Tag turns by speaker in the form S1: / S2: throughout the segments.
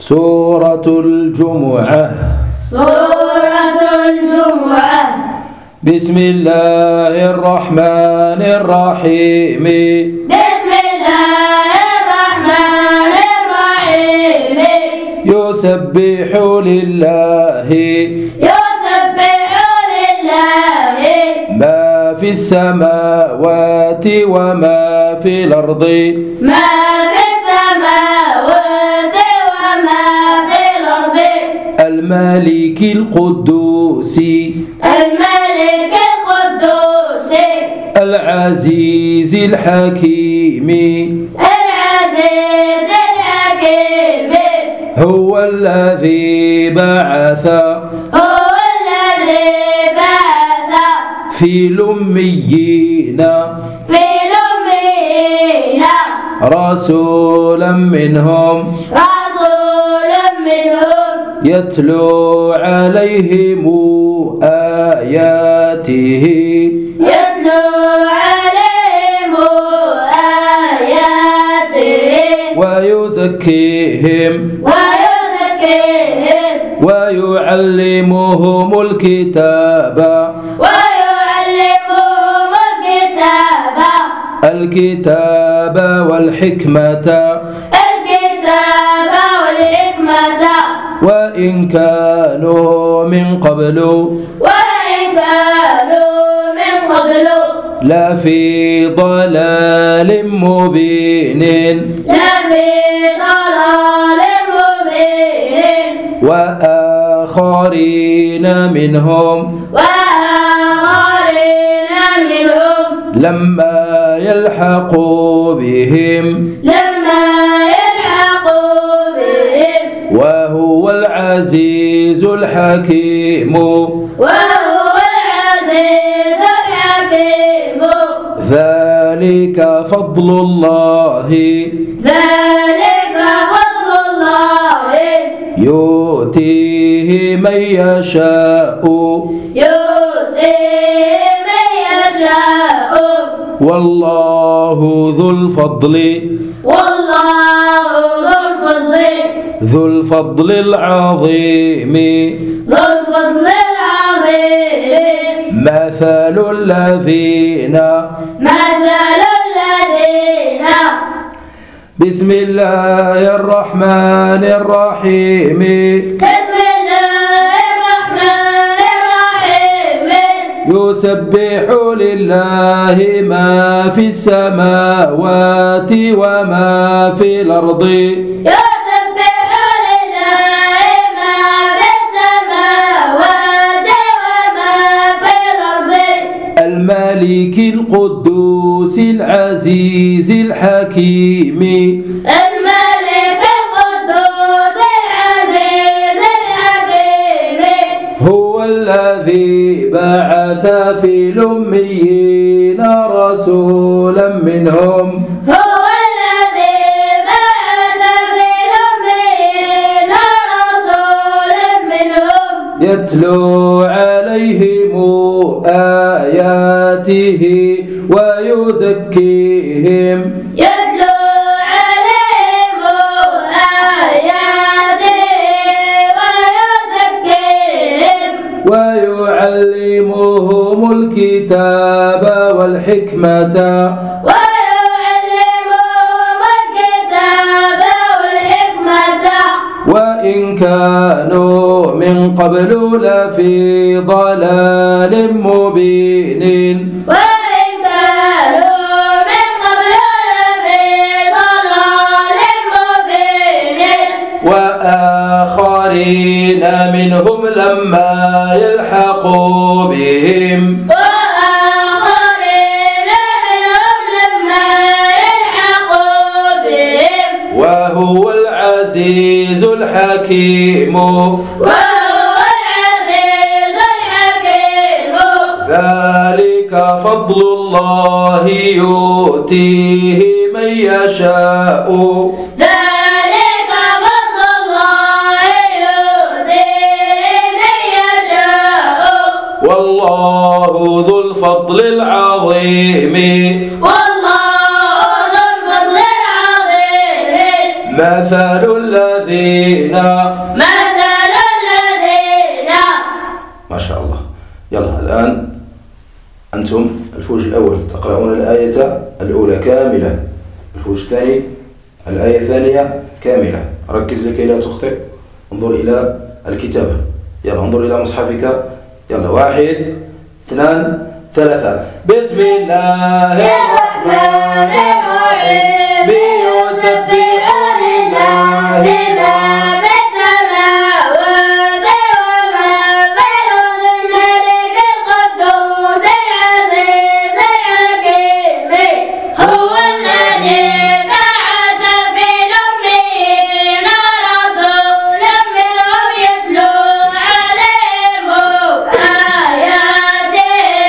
S1: سورة الجمعة.
S2: سورة الجمعة.
S1: بسم الله الرحمن الرحيم.
S2: بسم الله الرحمن الرحيم.
S1: يسبح لله.
S2: يسبح لله.
S1: ما في السماوات وما في الأرض.
S2: ما في السماوات وما في الأرض.
S1: الملك القدوس.
S2: الملك القدوس.
S1: العزيز الحكيم.
S2: العزيز الحكيم.
S1: هو الذي بعث.
S2: هو الذي بعث.
S1: في الأميين.
S2: في الأميين.
S1: رسولا منهم.
S2: رسولا منهم.
S1: يتلو عليهم آياته.
S2: يتلو عليهم آياته.
S1: ويزكيهم.
S2: ويزكيهم.
S1: ويعلمهم الكتاب.
S2: ويعلمهم
S1: الكتاب والحكمة.
S2: الكتاب والحكمة.
S1: وإن كانوا من قبل.
S2: وإن كانوا من قبل.
S1: لفي ضلال مبين.
S2: لفي ضلال مبين.
S1: وآخرين منهم.
S2: وآخرين منهم.
S1: لما يلحقوا بهم.
S2: لما يلحقوا بهم.
S1: وهو العزيز الحكيم.
S2: وهو العزيز الحكيم.
S1: ذلك فضل الله.
S2: ذلك فضل الله.
S1: يؤتيه من يشاء.
S2: يؤتيه من يشاء.
S1: والله ذو الفضل.
S2: والله ذو الفضل.
S1: ذو الفضل العظيم.
S2: ذو الفضل العظيم.
S1: مثل الذين.
S2: مثل الذين.
S1: بسم الله الرحمن الرحيم.
S2: بسم الله الرحمن الرحيم.
S1: يسبح لله ما في السماوات وما في الأرض.
S2: يسبح لله ما في السماوات وما في الأرض.
S1: الملك القدوس العزيز الحكيم.
S2: الملك القدوس العزيز الحكيم.
S1: هو الذي بعث في الأميين رسولا منهم.
S2: هو الذي بعث في الأميين رسولا منهم.
S1: يتلو عليهم آياته ويزكيهم.
S2: يتلو عليهم آياته ويزكيهم.
S1: ويعلمهم الكتاب والحكمة.
S2: ويعلمهم الكتاب والحكمة.
S1: وإن كانوا من قبل لفي ضلال مبين.
S2: وإن كانوا من قبل لفي ضلال مبين.
S1: وآخرين منهم لما يلحقوا بهم.
S2: وآخرين منهم لما يلحقوا بهم.
S1: وهو العزيز الحكيم.
S2: وهو العزيز الحكيم.
S1: ذلك فضل الله يؤتيه من يشاء.
S2: ذلك فضل الله يؤتيه من يشاء.
S1: والله ذو الفضل العظيم.
S2: والله ذو الفضل العظيم.
S1: مثل الذين ما شاء الله. يلا الآن أنتم الفوج الأول تقرؤون الآية الأولى كاملة، الفوج الثاني الآية الثانية كاملة. ركز لكي لا تخطئ، انظر إلى الكتابة. يلا انظر إلى مصحفك. يلا 1 2 3. بسم الله الرحمن الرحيم. يسبح لله ما
S2: في السماوات وما في الأرض الملك القدوس العزيز الحكيم. هو الذي بعث في الأميين رسولا منهم يتلو عليهم آياته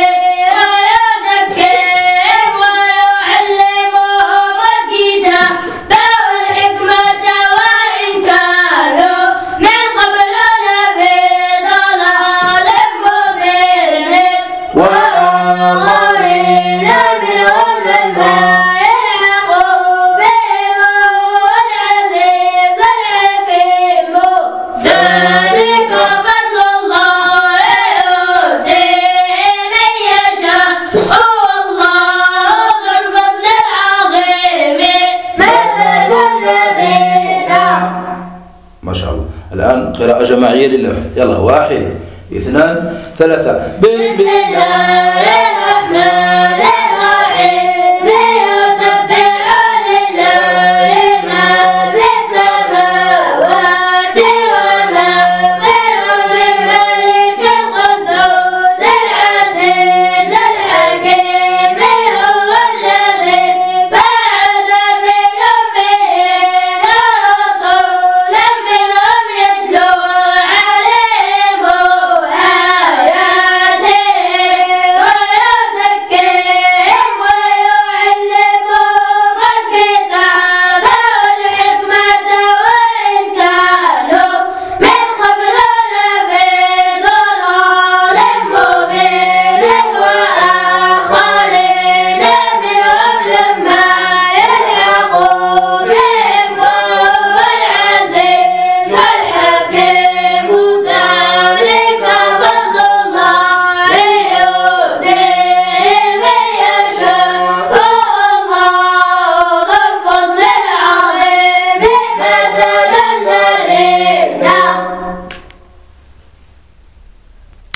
S2: ويزكيهم ويعلمهم الكتاب والحكمة وإن كانوا من قبل لفي ضلال مبين. وآخرين منهم لما يلحقوا بهم وهو العزيز الحكيم. ذلك فضل الله يؤتيه من يشاء والله ذو الفضل العظيم. مثل الذين
S1: ما شاء الله. الآن قراءة جماعية لله. يلا 1 2 3. بسم
S2: بسم الله الرحمن الرحيم.